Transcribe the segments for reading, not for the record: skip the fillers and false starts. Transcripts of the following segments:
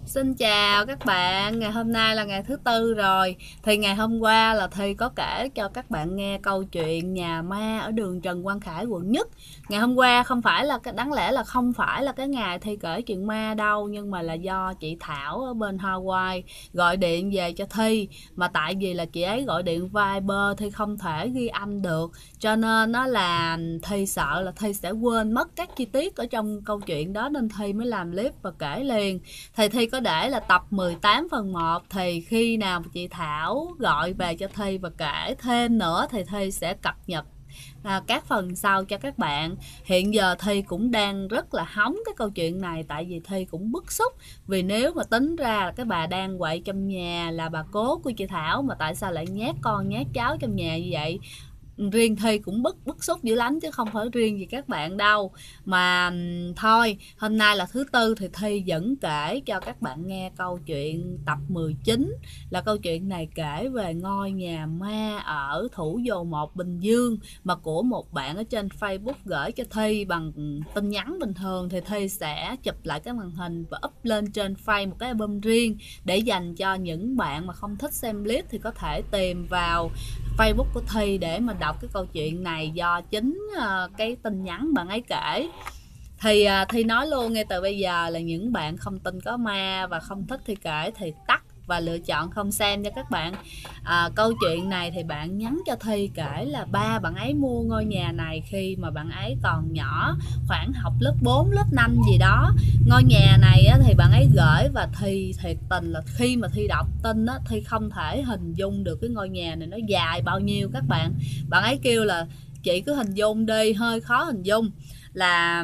Xin chào các bạn, ngày hôm nay là ngày thứ tư rồi. Thì ngày hôm qua là Thi có kể cho các bạn nghe câu chuyện nhà ma ở đường Trần Quang Khải quận Nhất. Ngày hôm qua không phải là đáng lẽ là không phải là cái ngày Thi kể chuyện ma đâu, nhưng mà là do chị Thảo ở bên Hawaii gọi điện về cho Thi, mà tại vì là chị ấy gọi điện Viber Thi không thể ghi âm được, cho nên nó là Thi sợ là Thi sẽ quên mất các chi tiết ở trong câu chuyện đó, nên Thi mới làm clip và kể liền. Thì Thi có để là tập 18 phần 1, thì khi nào chị Thảo gọi về cho Thi và kể thêm nữa thì Thi sẽ cập nhật các phần sau cho các bạn. Hiện giờ Thi cũng đang rất là hóng cái câu chuyện này, tại vì Thi cũng bức xúc, vì nếu mà tính ra là cái bà đang quậy trong nhà là bà cố của chị Thảo, mà tại sao lại nhát con nhát cháu trong nhà như vậy. Riêng Thi cũng bức xúc dữ lắm, chứ không phải riêng gì các bạn đâu. Mà thôi, hôm nay là thứ tư thì Thi vẫn kể cho các bạn nghe câu chuyện tập 19. Là câu chuyện này kể về ngôi nhà ma ở Thủ Dầu Một, Bình Dương, mà của một bạn ở trên Facebook gửi cho Thi bằng tin nhắn bình thường. Thì Thi sẽ chụp lại cái màn hình và up lên trên Face một cái album riêng, để dành cho những bạn mà không thích xem clip thì có thể tìm vào Facebook của Thi để mà đọc cái câu chuyện này, do chính cái tin nhắn bạn ấy kể. Thì Thi nói luôn ngay từ bây giờ là những bạn không tin có ma và không thích Thi kể thì tắt và lựa chọn không xem nha các bạn. Câu chuyện này thì bạn nhắn cho Thi kể là ba bạn ấy mua ngôi nhà này khi mà bạn ấy còn nhỏ, khoảng học lớp 4, lớp 5 gì đó. Ngôi nhà này á, thì bạn ấy gửi, và Thi thiệt tình là khi mà Thi đọc tin á, Thi không thể hình dung được cái ngôi nhà này nó dài bao nhiêu các bạn. Bạn ấy kêu là chị cứ hình dung đi, hơi khó hình dung. Là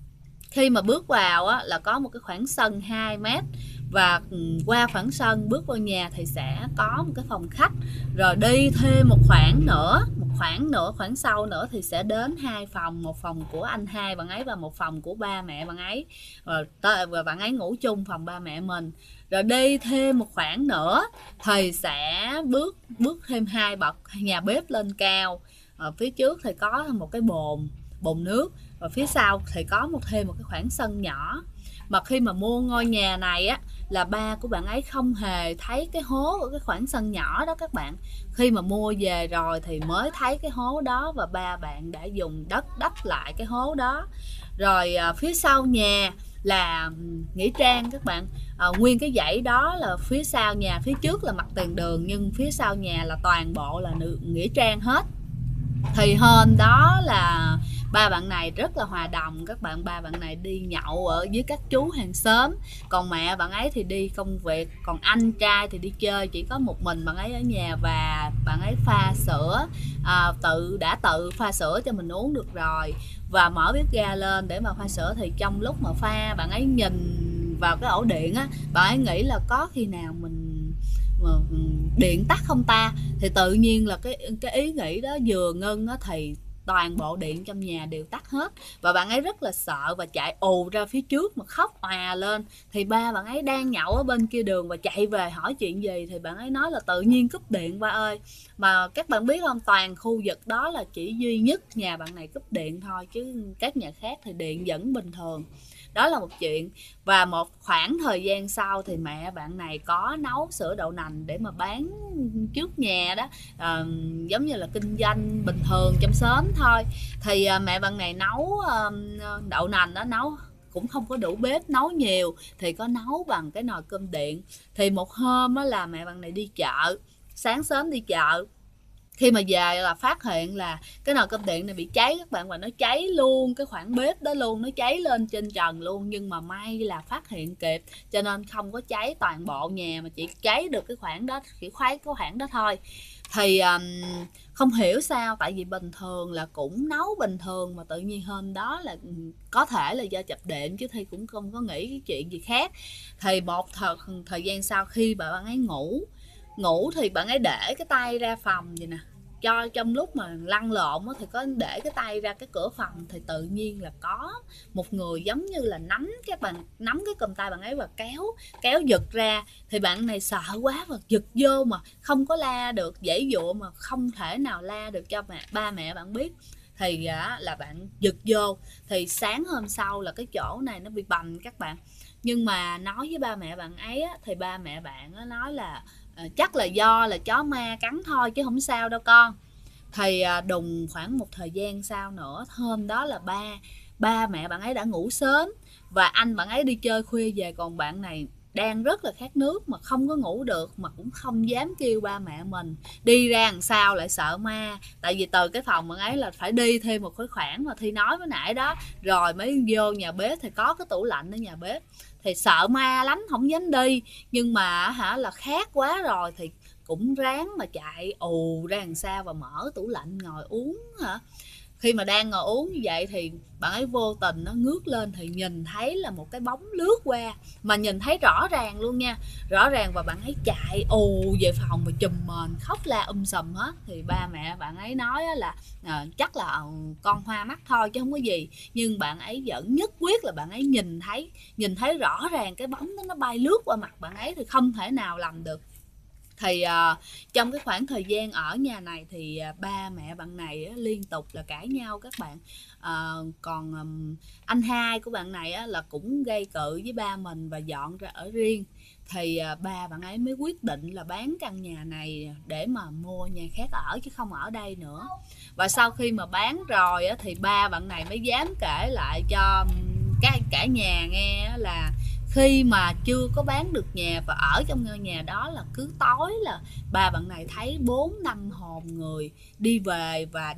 khi mà bước vào á, là có một cái khoảng sân 2 mét, và qua khoảng sân bước vào nhà thì sẽ có một cái phòng khách, rồi đi thêm một khoảng nữa, khoảng sau nữa thì sẽ đến hai phòng, một phòng của anh hai bạn ấy và một phòng của ba mẹ bạn ấy, và bạn ấy ngủ chung phòng ba mẹ mình. Rồi đi thêm một khoảng nữa thì sẽ bước thêm 2 bậc nhà bếp lên cao. Ở phía trước thì có một cái bồn nước, và phía sau thì có thêm một cái khoảng sân nhỏ. Mà khi mà mua ngôi nhà này á, là ba của bạn ấy không hề thấy cái hố ở cái khoảng sân nhỏ đó các bạn. Khi mà mua về rồi thì mới thấy cái hố đó, và ba bạn đã dùng đất đắp lại cái hố đó. Rồi phía sau nhà là nghĩa trang các bạn. Nguyên cái dãy đó là phía sau nhà, phía trước là mặt tiền đường, nhưng phía sau nhà là toàn bộ là nghĩa trang hết. Thì hôm đó là ba bạn này rất là hòa đồng các bạn. Ba bạn này đi nhậu ở với các chú hàng xóm, còn mẹ bạn ấy thì đi công việc, còn anh trai thì đi chơi. Chỉ có một mình bạn ấy ở nhà, và bạn ấy pha sữa, tự pha sữa cho mình uống được rồi, và mở bếp ga lên để mà pha sữa. Thì trong lúc mà pha, bạn ấy nhìn vào cái ổ điện á, bạn ấy nghĩ là có khi nào mình điện tắt không ta. Thì tự nhiên là cái ý nghĩ đó vừa ngưng á, thì toàn bộ điện trong nhà đều tắt hết, và bạn ấy rất là sợ và chạy ù ra phía trước mà khóc òa lên. Thì ba bạn ấy đang nhậu ở bên kia đường và chạy về hỏi chuyện gì, thì bạn ấy nói là tự nhiên cúp điện ba ơi. Mà các bạn biết không, toàn khu vực đó là chỉ duy nhất nhà bạn này cúp điện thôi, chứ các nhà khác thì điện vẫn bình thường. Đó là một chuyện. Và một khoảng thời gian sau thì mẹ bạn này có nấu sữa đậu nành để mà bán trước nhà đó, giống như là kinh doanh bình thường trong xóm thôi. Thì mẹ bạn này nấu đậu nành đó, nấu cũng không có đủ bếp nấu nhiều, thì có nấu bằng cái nồi cơm điện. Thì một hôm á, là mẹ bạn này đi chợ, sáng sớm đi chợ, khi mà về là phát hiện là cái nồi cơm điện này bị cháy các bạn, và nó cháy luôn cái khoảng bếp đó luôn, nó cháy lên trên trần luôn. Nhưng mà may là phát hiện kịp, cho nên không có cháy toàn bộ nhà, mà chỉ cháy được cái khoảng đó, chỉ khoái cái khoảng đó thôi. Thì không hiểu sao, tại vì bình thường là cũng nấu bình thường, mà tự nhiên hôm đó là có thể là do chập điện, chứ Thi cũng không có nghĩ cái chuyện gì khác. Thì một thời gian sau, khi bạn ấy ngủ thì bạn ấy để cái tay ra phòng vậy nè, cho trong lúc mà lăn lộn thì có để cái tay ra cái cửa phòng, thì tự nhiên là có một người giống như là nắm cái cùm tay bạn ấy và kéo giật ra. Thì bạn này sợ quá và giật vô, mà không có la được, giãy giụa mà không thể nào la được cho ba mẹ bạn biết. Thì là bạn giật vô. Thì sáng hôm sau là cái chỗ này nó bị bầm các bạn, Nhưng mà nói với ba mẹ bạn ấy á, thì ba mẹ bạn á, nói là chắc là do là chó ma cắn thôi chứ không sao đâu con. Thì đùng khoảng một thời gian sau nữa, hôm đó là ba mẹ bạn ấy đã ngủ sớm và anh bạn ấy đi chơi khuya về, còn bạn này đang rất là khát nước mà không có ngủ được, mà cũng không dám kêu ba mẹ mình. Đi ra làm sao lại sợ ma, tại vì từ cái phòng bạn ấy là phải đi thêm một cái khoảng mà Thi nói với nãy đó, rồi mới vô nhà bếp thì có cái tủ lạnh ở nhà bếp, thì sợ ma lắm không dám đi. Nhưng mà là khát quá rồi thì cũng ráng mà chạy ù ra làm sao và mở tủ lạnh ngồi uống hả. Khi mà đang ngồi uống như vậy thì bạn ấy vô tình nó ngước lên thì nhìn thấy là một cái bóng lướt qua, mà nhìn thấy rõ ràng luôn nha, rõ ràng, và bạn ấy chạy ù về phòng và chùm mền khóc la sùm hết. Thì ba mẹ bạn ấy nói là chắc là con hoa mắt thôi chứ không có gì, nhưng bạn ấy vẫn nhất quyết là bạn ấy nhìn thấy rõ ràng cái bóng đó nó bay lướt qua mặt bạn ấy thì không thể nào lầm được. Thì trong cái khoảng thời gian ở nhà này thì ba mẹ bạn này liên tục là cãi nhau các bạn. Còn anh hai của bạn này là cũng gây cự với ba mình và dọn ra ở riêng. Thì ba bạn ấy mới quyết định là bán căn nhà này để mà mua nhà khác ở chứ không ở đây nữa. Và sau khi mà bán rồi thì ba bạn này mới dám kể lại cho cả nhà nghe là khi mà chưa có bán được nhà và ở trong ngôi nhà đó là cứ tối là ba bạn này thấy 4-5 hồn người đi về và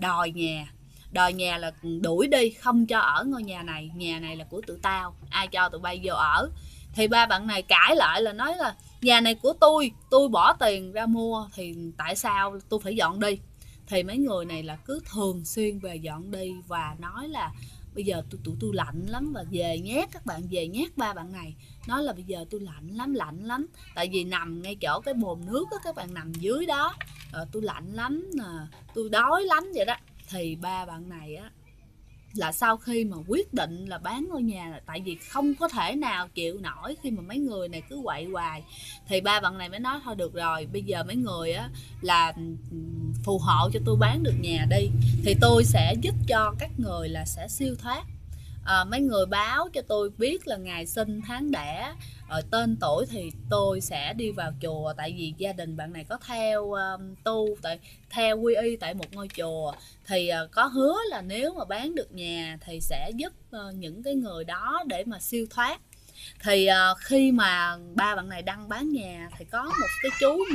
đòi nhà là đuổi đi, không cho ở ngôi nhà này là của tụi tao, ai cho tụi bay vô ở. Thì ba bạn này cãi lại là nói là nhà này của tôi bỏ tiền ra mua thì tại sao tôi phải dọn đi. Thì mấy người này là cứ thường xuyên về dọn đi và nói là bây giờ tụi tôi lạnh lắm, và về nhát các bạn, về nhát ba bạn này, nói là bây giờ tôi lạnh lắm, tại vì nằm ngay chỗ cái bồn nước á, các bạn nằm dưới đó, tôi lạnh lắm, tôi đói lắm vậy đó. Thì ba bạn này á là sau khi mà quyết định là bán ngôi nhà là tại vì không có thể nào chịu nổi khi mà mấy người này cứ quậy hoài, thì ba bạn này mới nói thôi được rồi, bây giờ mấy người á là phù hộ cho tôi bán được nhà đi, thì tôi sẽ giúp cho các người là sẽ siêu thoát. Mấy người báo cho tôi biết là ngày sinh tháng đẻ, tên tuổi thì tôi sẽ đi vào chùa, tại vì gia đình bạn này có theo theo quy y tại một ngôi chùa, thì có hứa là nếu mà bán được nhà thì sẽ giúp những cái người đó để mà siêu thoát. Thì khi mà ba bạn này đăng bán nhà thì có một cái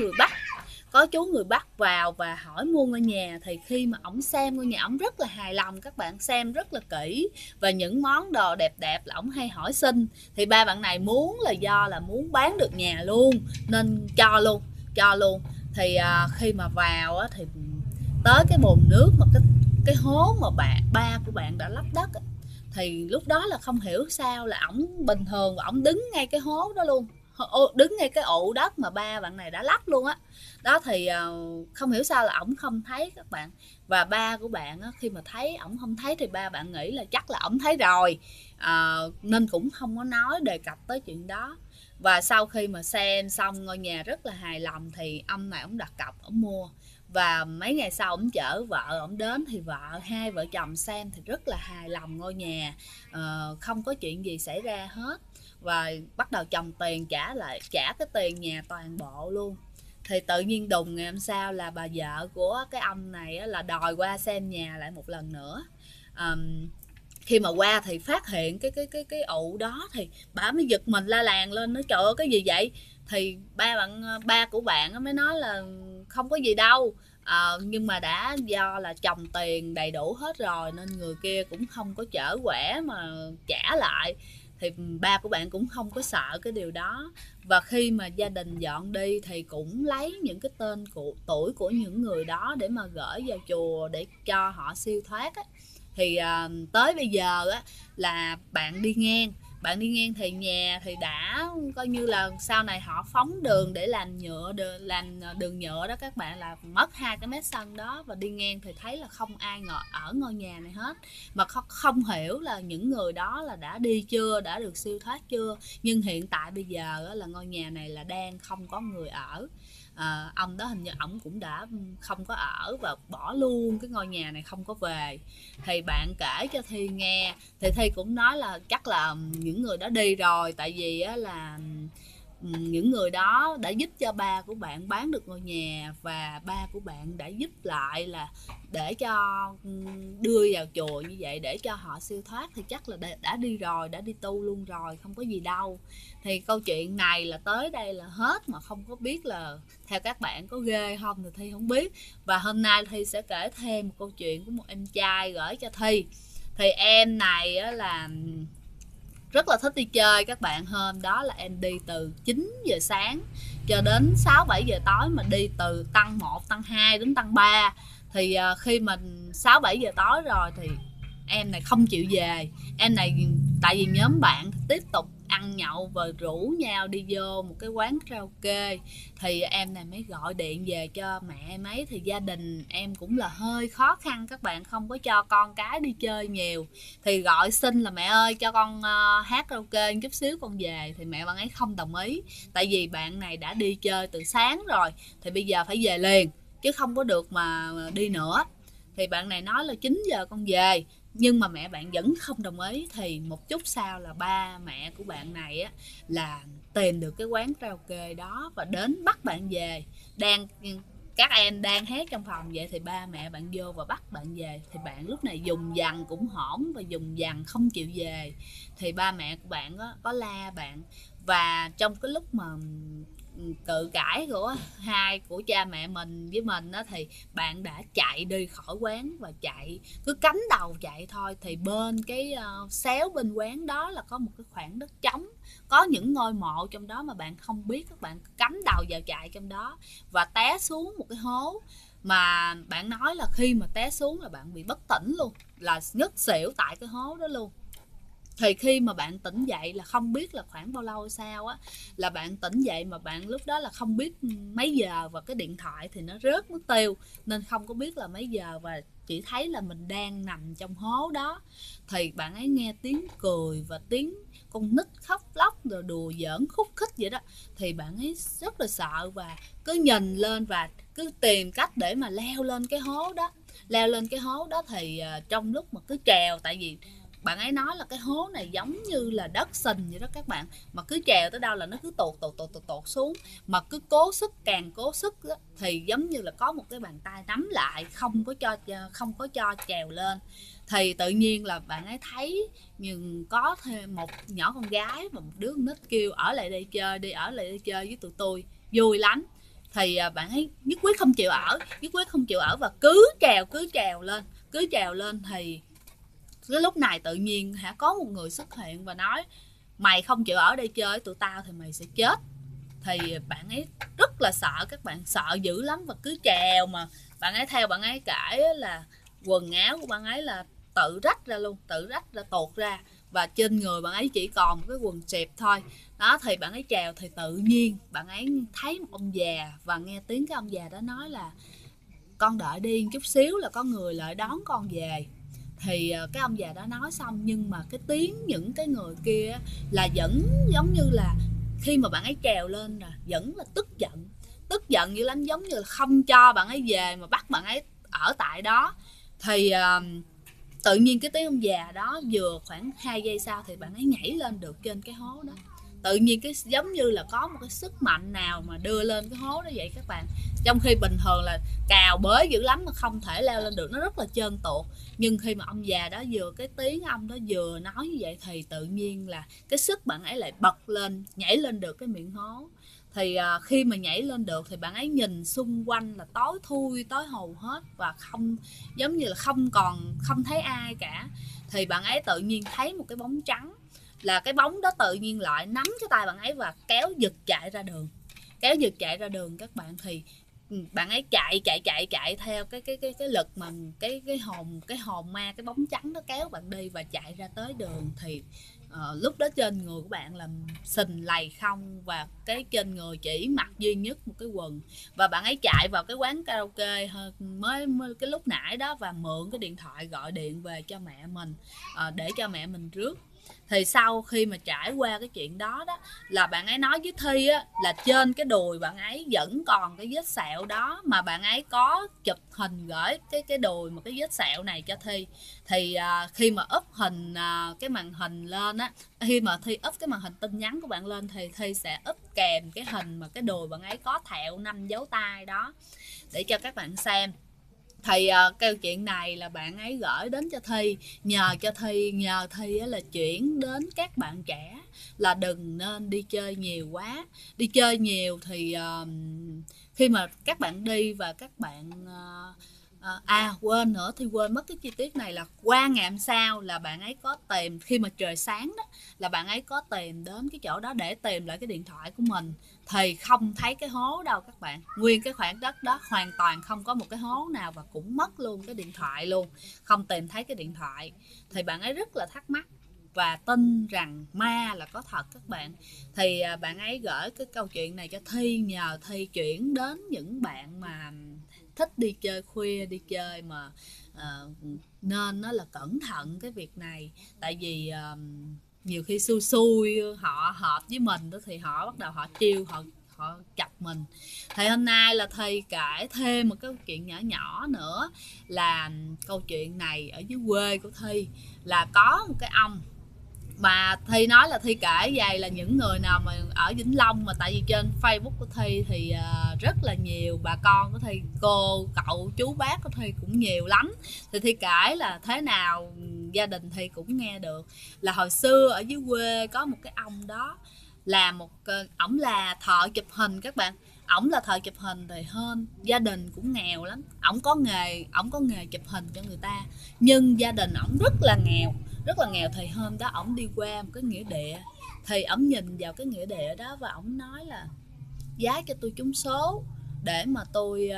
chú người Bắc vào và hỏi mua ngôi nhà. Thì khi mà ổng xem ngôi nhà, ổng rất là hài lòng, các bạn, xem rất là kỹ và những món đồ đẹp đẹp là ổng hay hỏi xin. Thì ba bạn này muốn là do là muốn bán được nhà luôn nên cho luôn. Thì khi mà vào thì tới cái bồn nước mà cái hố mà ba của bạn đã lấp đất, thì lúc đó là không hiểu sao là ổng bình thường và ổng đứng ngay cái hố đó luôn, đứng ngay cái ụ đất mà ba bạn này đã lắp luôn á. Đó thì không hiểu sao là ổng không thấy các bạn. Và ba của bạn á, khi mà thấy ổng không thấy thì ba bạn nghĩ là chắc là ổng thấy rồi, nên cũng không có nói đề cập tới chuyện đó. Và sau khi mà xem xong ngôi nhà rất là hài lòng thì ông này ổng đặt cọc ổng mua. Và mấy ngày sau ổng chở vợ ổng đến thì hai vợ chồng xem thì rất là hài lòng ngôi nhà, không có chuyện gì xảy ra hết, và bắt đầu chồng tiền trả cái tiền nhà toàn bộ luôn. Thì tự nhiên đùng ngày hôm sau là bà vợ của cái ông này là đòi qua xem nhà lại một lần nữa. Khi mà qua thì phát hiện cái ụ đó thì bà mới giật mình la làng lên, nói trời ơi cái gì vậy. Thì ba của bạn mới nói là không có gì đâu, nhưng mà đã do là chồng tiền đầy đủ hết rồi nên người kia cũng không có chở quẻ mà trả lại. Thì ba của bạn cũng không có sợ cái điều đó. Và khi mà gia đình dọn đi thì cũng lấy những cái tên tuổi của những người đó để mà gửi vào chùa để cho họ siêu thoát á. Thì tới bây giờ á là bạn đi ngang thì nhà thì đã coi như là sau này họ phóng đường để làm đường nhựa đó các bạn, là mất 2 cái mét sân đó, và đi ngang thì thấy là không ai ở ngôi nhà này hết, mà không hiểu là những người đó là đã đi chưa, đã được siêu thoát chưa. Nhưng hiện tại bây giờ là ngôi nhà này là đang không có người ở. ông đó hình như ổng cũng đã không có ở và bỏ luôn cái ngôi nhà này, không có về. Thì bạn kể cho Thi nghe, thì Thi cũng nói là chắc là những người đó đi rồi, tại vì á là những người đó đã giúp cho ba của bạn bán được ngôi nhà, và ba của bạn đã giúp lại là để cho đưa vào chùa như vậy để cho họ siêu thoát, thì chắc là đã đi rồi, đã đi tu luôn rồi, không có gì đâu. Thì câu chuyện này là tới đây là hết, mà không có biết là theo các bạn có ghê không thì Thi không biết. Và hôm nay Thi sẽ kể thêm một câu chuyện của một em trai gửi cho Thi. Thì em này á là rất là thích đi chơi các bạn. Hôm đó là em đi từ 9 giờ sáng cho đến 6-7 giờ tối, mà đi từ tăng 1, tăng 2 đến tăng 3. Thì khi mà 6-7 giờ tối rồi thì em này không chịu về. Em này tại vì nhóm bạn tiếp tục ăn nhậu và rủ nhau đi vô một cái quán karaoke, thì em này mới gọi điện về cho mẹ em ấy. Thì gia đình em cũng là hơi khó khăn các bạn, không có cho con cái đi chơi nhiều, thì gọi xin là mẹ ơi cho con hát karaoke chút xíu con về. Thì mẹ bạn ấy không đồng ý, tại vì bạn này đã đi chơi từ sáng rồi thì bây giờ phải về liền chứ không có được mà đi nữa. Thì bạn này nói là 9 giờ con về, nhưng mà mẹ bạn vẫn không đồng ý. Thì một chút sau là ba mẹ của bạn này á là tìm được cái quán karaoke đó và đến bắt bạn về. Các em đang hát trong phòng vậy thì ba mẹ bạn vô và bắt bạn về. Thì bạn lúc này dùng dằn cũng hổn và dùng dằn không chịu về. Thì ba mẹ của bạn có la bạn, và trong cái lúc mà cự cãi của cha mẹ mình với mình đó, thì bạn đã chạy đi khỏi quán và chạy cứ cắm đầu chạy thôi. Thì bên cái xéo bên quán đó là có một cái khoảng đất trống, có những ngôi mộ trong đó mà bạn không biết. Các bạn cắm đầu vào chạy trong đó và té xuống một cái hố, mà bạn nói là khi mà té xuống là bạn bị bất tỉnh luôn, là ngất xỉu tại cái hố đó luôn. Thì khi mà bạn tỉnh dậy là không biết là khoảng bao lâu sao á, là bạn tỉnh dậy mà bạn lúc đó là không biết mấy giờ, và cái điện thoại thì nó rớt mất tiêu nên không có biết là mấy giờ, và chỉ thấy là mình đang nằm trong hố đó. Thì bạn ấy nghe tiếng cười và tiếng con nít khóc lóc rồi đùa giỡn khúc khích vậy đó. Thì bạn ấy rất là sợ và cứ nhìn lên và cứ tìm cách để mà leo lên cái hố đó. Leo lên cái hố đó thì trong lúc mà cứ trèo, tại vì bạn ấy nói là cái hố này giống như là đất sình vậy đó các bạn, mà cứ trèo tới đâu là nó cứ tụt xuống, mà cứ cố sức, càng cố sức đó, thì giống như là có một cái bàn tay nắm lại không có cho trèo lên. Thì tự nhiên là bạn ấy thấy nhưng có thêm một nhỏ con gái và một đứa con nít kêu ở lại đây chơi đi, ở lại đây chơi với tụi tôi vui lắm. Thì bạn ấy nhất quyết không chịu ở và cứ trèo lên. Thì cái lúc này tự nhiên có một người xuất hiện và nói mày không chịu ở đây chơi với tụi tao thì mày sẽ chết. Thì bạn ấy rất là sợ, các bạn sợ dữ lắm và cứ trèo. Mà bạn ấy theo bạn ấy kể là quần áo của bạn ấy là tự rách ra tuột ra, và trên người bạn ấy chỉ còn một cái quần xẹp thôi đó. Thì bạn ấy trèo thì tự nhiên bạn ấy thấy một ông già và nghe tiếng cái ông già đó nói là con đợi đi chút xíu là có người lại đón con về. Thì cái ông già đó nói xong, nhưng mà cái tiếng những cái người kia là vẫn giống như là khi mà bạn ấy trèo lên là vẫn là tức giận dữ lắm, giống như là không cho bạn ấy về mà bắt bạn ấy ở tại đó. Thì tự nhiên cái tiếng ông già đó vừa khoảng 2 giây sau thì bạn ấy nhảy lên được trên cái hố đó. Tự nhiên cái giống như là có một cái sức mạnh nào mà đưa lên cái hố đó vậy các bạn. Trong khi bình thường là cào bới dữ lắm mà không thể leo lên được, nó rất là trơn tuột. Nhưng khi mà ông già đó cái tiếng ông đó vừa nói như vậy thì tự nhiên là cái sức bạn ấy lại bật lên, nhảy lên được cái miệng hố. Thì khi mà nhảy lên được thì bạn ấy nhìn xung quanh là tối thui tối hù hết, và không giống như là không thấy ai cả. Thì bạn ấy tự nhiên thấy một cái bóng trắng, là cái bóng đó tự nhiên lại nắm cái tay bạn ấy và kéo giật chạy ra đường các bạn. Thì bạn ấy chạy theo cái lực mà cái hồn ma, cái bóng trắng nó kéo bạn đi và chạy ra tới đường. Thì lúc đó trên người của bạn là sình lầy không, và cái trên người chỉ mặc duy nhất một cái quần. Và bạn ấy chạy vào cái quán karaoke mới cái lúc nãy đó và mượn cái điện thoại gọi điện về cho mẹ mình để cho mẹ mình rước. Thì sau khi mà trải qua cái chuyện đó đó, là bạn ấy nói với Thi á, là trên cái đùi bạn ấy vẫn còn cái vết sẹo đó, mà bạn ấy có chụp hình gửi cái đùi một cái vết sẹo này cho Thi. Thì khi mà up hình cái màn hình lên á, khi mà Thi up cái màn hình tin nhắn của bạn lên, thì Thi sẽ up kèm cái hình mà cái đùi bạn ấy có thẹo 5 dấu tay đó để cho các bạn xem. Thì câu chuyện này là bạn ấy gửi đến cho Thi, nhờ Thi là chuyển đến các bạn trẻ là đừng nên đi chơi nhiều quá. Đi chơi nhiều thì khi mà các bạn đi và các bạn quên nữa, Thi quên mất cái chi tiết này, là qua ngày hôm sau là bạn ấy có tìm, khi mà trời sáng đó, là bạn ấy có tìm đến cái chỗ đó để tìm lại cái điện thoại của mình, thì không thấy cái hố đâu các bạn. Nguyên cái khoảng đất đó hoàn toàn không có một cái hố nào, và cũng mất luôn cái điện thoại luôn, không tìm thấy cái điện thoại. Thì bạn ấy rất là thắc mắc và tin rằng ma là có thật các bạn. Thì bạn ấy gửi cái câu chuyện này cho Thi, nhờ Thi chuyển đến những bạn mà thích đi chơi khuya, đi chơi mà nên nó là cẩn thận cái việc này. Tại vì nhiều khi xui xui họ hợp với mình đó, thì họ bắt đầu họ chiêu, họ chọc mình. Thì hôm nay là Thi kể thêm một cái chuyện nhỏ nhỏ nữa, là câu chuyện này ở dưới quê của Thi là có một cái ông, mà Thi nói là Thi kể vậy là những người nào mà ở Vĩnh Long, mà tại vì trên Facebook của Thi thì rất là nhiều bà con của Thi, cô cậu chú bác của Thi cũng nhiều lắm. Thì Thi kể là thế nào gia đình Thi cũng nghe được, là hồi xưa ở dưới quê có một cái ông đó, là ổng là thợ chụp hình các bạn. Ổng là thợ chụp hình, thì hơn gia đình cũng nghèo lắm. Ổng có nghề chụp hình cho người ta, nhưng gia đình ổng rất là nghèo. Thì hôm đó ổng đi qua một cái nghĩa địa, thì ổng nhìn vào cái nghĩa địa đó và ổng nói là giá cho tôi trúng số để mà tôi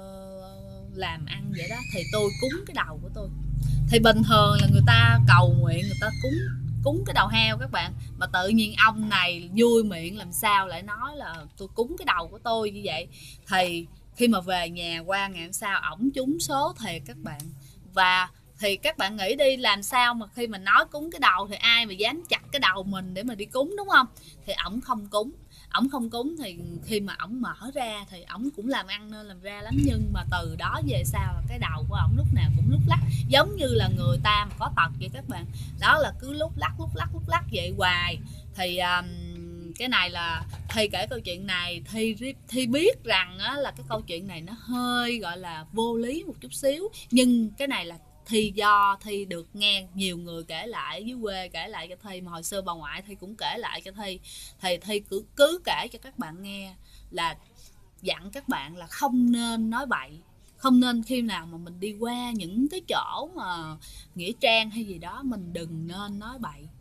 làm ăn vậy đó, thì tôi cúng cái đầu của tôi. Thì bình thường là người ta cầu nguyện, người ta cúng cái đầu heo các bạn, mà tự nhiên ông này vui miệng làm sao lại nói là tôi cúng cái đầu của tôi như vậy. Thì khi mà về nhà qua ngày hôm sau, ổng trúng số thiệt các bạn. Và thì các bạn nghĩ đi, làm sao mà khi mà nói cúng cái đầu thì ai mà dám chặt cái đầu mình để mà đi cúng, đúng không? Thì ổng không cúng. Thì khi mà ổng mở ra thì ổng cũng làm ăn nên làm ra lắm, nhưng mà từ đó về sau là cái đầu của ổng lúc nào cũng lúc lắc, giống như là người ta mà có tật vậy các bạn. Đó là cứ lúc lắc vậy hoài. Thì cái này là Thi kể câu chuyện này, Thi biết rằng á, là cái câu chuyện này nó hơi gọi là vô lý một chút xíu, nhưng cái này là Thi được nghe nhiều người kể lại dưới quê, kể lại cho Thi, mà hồi xưa bà ngoại Thi cũng kể lại cho Thi. Thì Thi cứ kể cho các bạn nghe, là dặn các bạn là không nên nói bậy. Không nên khi nào mà mình đi qua những cái chỗ mà nghĩa trang hay gì đó, mình đừng nên nói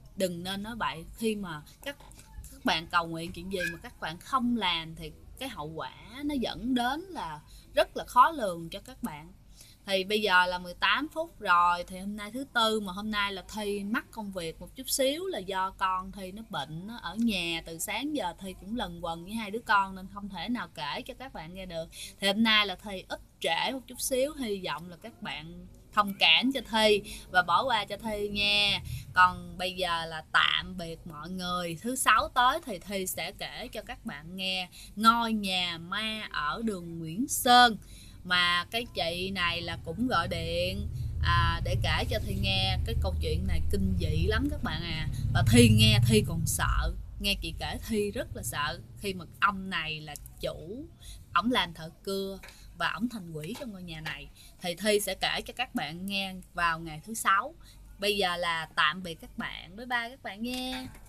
bậy. Khi mà các bạn cầu nguyện chuyện gì mà các bạn không làm, thì cái hậu quả nó dẫn đến là rất là khó lường cho các bạn. Thì bây giờ là 18 phút rồi, thì hôm nay thứ Tư, mà hôm nay là Thi mắc công việc một chút xíu, là do con Thi nó bệnh, nó ở nhà từ sáng giờ. Thi cũng lần quần với hai đứa con nên không thể nào kể cho các bạn nghe được. Thì hôm nay là Thi ít trễ một chút xíu, hy vọng là các bạn thông cảm cho Thi và bỏ qua cho Thi nha. Còn bây giờ là tạm biệt mọi người. Thứ Sáu tới thì Thi sẽ kể cho các bạn nghe ngôi nhà ma ở đường Nguyễn Sơn. Mà cái chị này là cũng gọi điện để kể cho Thi nghe cái câu chuyện này kinh dị lắm các bạn à. Và Thi nghe Thi còn sợ, nghe chị kể Thi rất là sợ, khi mà ông này là chủ, ổng làm thợ cưa và ổng thành quỷ trong ngôi nhà này. Thì Thi sẽ kể cho các bạn nghe vào ngày thứ Sáu. Bây giờ là tạm biệt các bạn, bye bye các bạn nha.